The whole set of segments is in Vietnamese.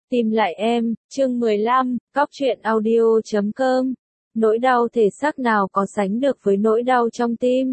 Tìm lại em, chương 15, cóc truyện audio.com. Nỗi đau thể xác nào có sánh được với nỗi đau trong tim?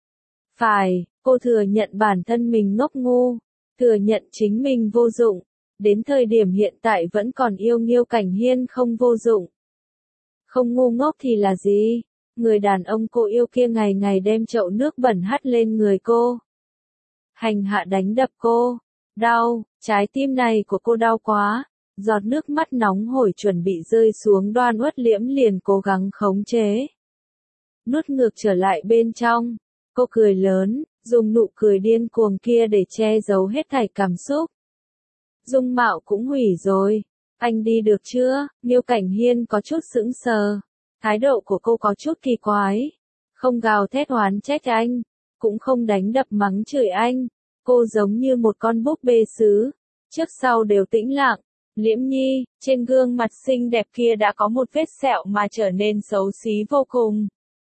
Phải, cô thừa nhận bản thân mình ngốc ngu, thừa nhận chính mình vô dụng, đến thời điểm hiện tại vẫn còn yêu Nghiêu Cảnh Hiên không vô dụng. Không ngu ngốc thì là gì? Người đàn ông cô yêu kia ngày ngày đem chậu nước bẩn hắt lên người cô. Hành hạ đánh đập cô. Đau, trái tim này của cô đau quá. Giọt nước mắt nóng hổi chuẩn bị rơi xuống, Đoan Uất Liễm liền cố gắng khống chế. Nuốt ngược trở lại bên trong. Cô cười lớn, dùng nụ cười điên cuồng kia để che giấu hết thảy cảm xúc. Dung mạo cũng hủy rồi. Anh đi được chưa? Nghiêu Cảnh Hiên có chút sững sờ. Thái độ của cô có chút kỳ quái. Không gào thét oán trách anh. Cũng không đánh đập mắng chửi anh. Cô giống như một con búp bê sứ. Trước sau đều tĩnh lặng. Liễm Nhi, trên gương mặt xinh đẹp kia đã có một vết sẹo mà trở nên xấu xí vô cùng.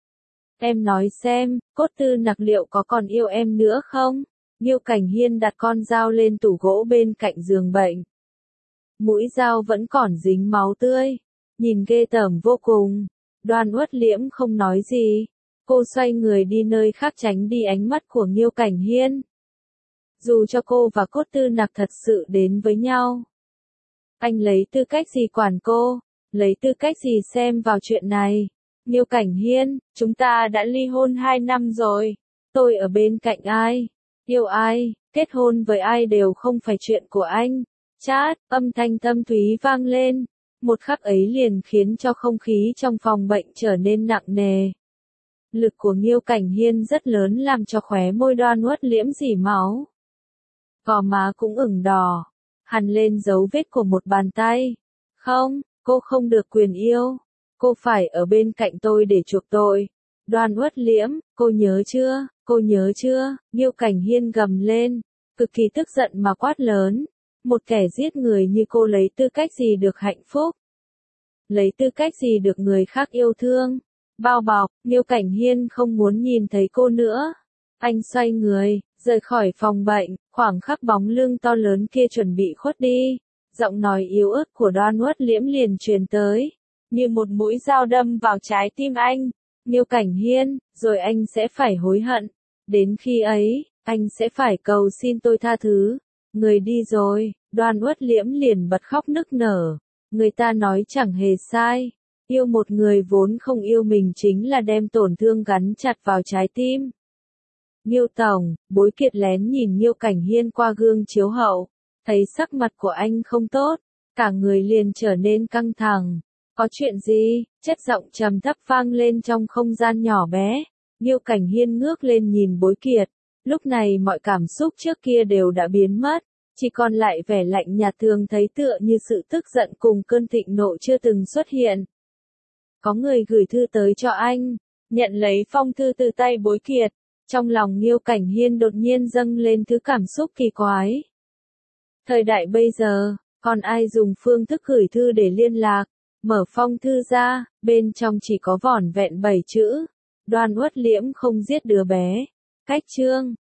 Em nói xem, Cốt Tư Nặc liệu có còn yêu em nữa không? Nghiêu Cảnh Hiên đặt con dao lên tủ gỗ bên cạnh giường bệnh. Mũi dao vẫn còn dính máu tươi. Nhìn ghê tởm vô cùng. Đoan Uất Liễm không nói gì. Cô xoay người đi nơi khác tránh đi ánh mắt của Nghiêu Cảnh Hiên. Dù cho cô và Cốt Tư Nặc thật sự đến với nhau. Anh lấy tư cách gì quản cô? Lấy tư cách gì xem vào chuyện này? Nghiêu Cảnh Hiên, chúng ta đã ly hôn 2 năm rồi. Tôi ở bên cạnh ai? Yêu ai? Kết hôn với ai đều không phải chuyện của anh. Chát, âm thanh thâm thúy vang lên. Một khắc ấy liền khiến cho không khí trong phòng bệnh trở nên nặng nề. Lực của Nghiêu Cảnh Hiên rất lớn làm cho khóe môi Đoan Uất Liễm rỉ máu. Gò má cũng ửng đỏ. Hằn lên dấu vết của một bàn tay. Không, cô không được quyền yêu. Cô phải ở bên cạnh tôi để chuộc tội. Đoan Uất Liễm, cô nhớ chưa? Cô nhớ chưa? Nghiêu Cảnh Hiên gầm lên, cực kỳ tức giận mà quát lớn. Một kẻ giết người như cô lấy tư cách gì được hạnh phúc? Lấy tư cách gì được người khác yêu thương? Bao bọc, Nghiêu Cảnh Hiên không muốn nhìn thấy cô nữa. Anh xoay người, rời khỏi phòng bệnh, khoảng khắc bóng lưng to lớn kia chuẩn bị khuất đi. Giọng nói yếu ớt của Đoan Uất Liễm liền truyền tới, như một mũi dao đâm vào trái tim anh. Nghiêu Cảnh Hiên, rồi anh sẽ phải hối hận. Đến khi ấy, anh sẽ phải cầu xin tôi tha thứ. Người đi rồi, Đoan Uất Liễm liền bật khóc nức nở. Người ta nói chẳng hề sai. Yêu một người vốn không yêu mình chính là đem tổn thương gắn chặt vào trái tim. Nghiêu Tổng, Bối Kiệt lén nhìn Nghiêu Cảnh Hiên qua gương chiếu hậu, thấy sắc mặt của anh không tốt, cả người liền trở nên căng thẳng. Có chuyện gì? Chất giọng trầm thấp vang lên trong không gian nhỏ bé. Nghiêu Cảnh Hiên ngước lên nhìn Bối Kiệt, lúc này mọi cảm xúc trước kia đều đã biến mất, chỉ còn lại vẻ lạnh nhạt thường thấy tựa như sự tức giận cùng cơn thịnh nộ chưa từng xuất hiện. Có người gửi thư tới cho anh. Nhận lấy phong thư từ tay Bối Kiệt. Trong lòng Nghiêu Cảnh Hiên đột nhiên dâng lên thứ cảm xúc kỳ quái. Thời đại bây giờ, còn ai dùng phương thức gửi thư để liên lạc? Mở phong thư ra, bên trong chỉ có vỏn vẹn 7 chữ. Đoan Uất Liễm không giết đứa bé. Cách chương.